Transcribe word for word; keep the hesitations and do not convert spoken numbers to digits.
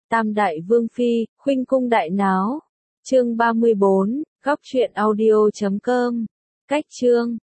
Tam đại vương phi, khuynh cung đại náo. Chương ba mươi bốn, góc truyện audio chấm com. Cách chương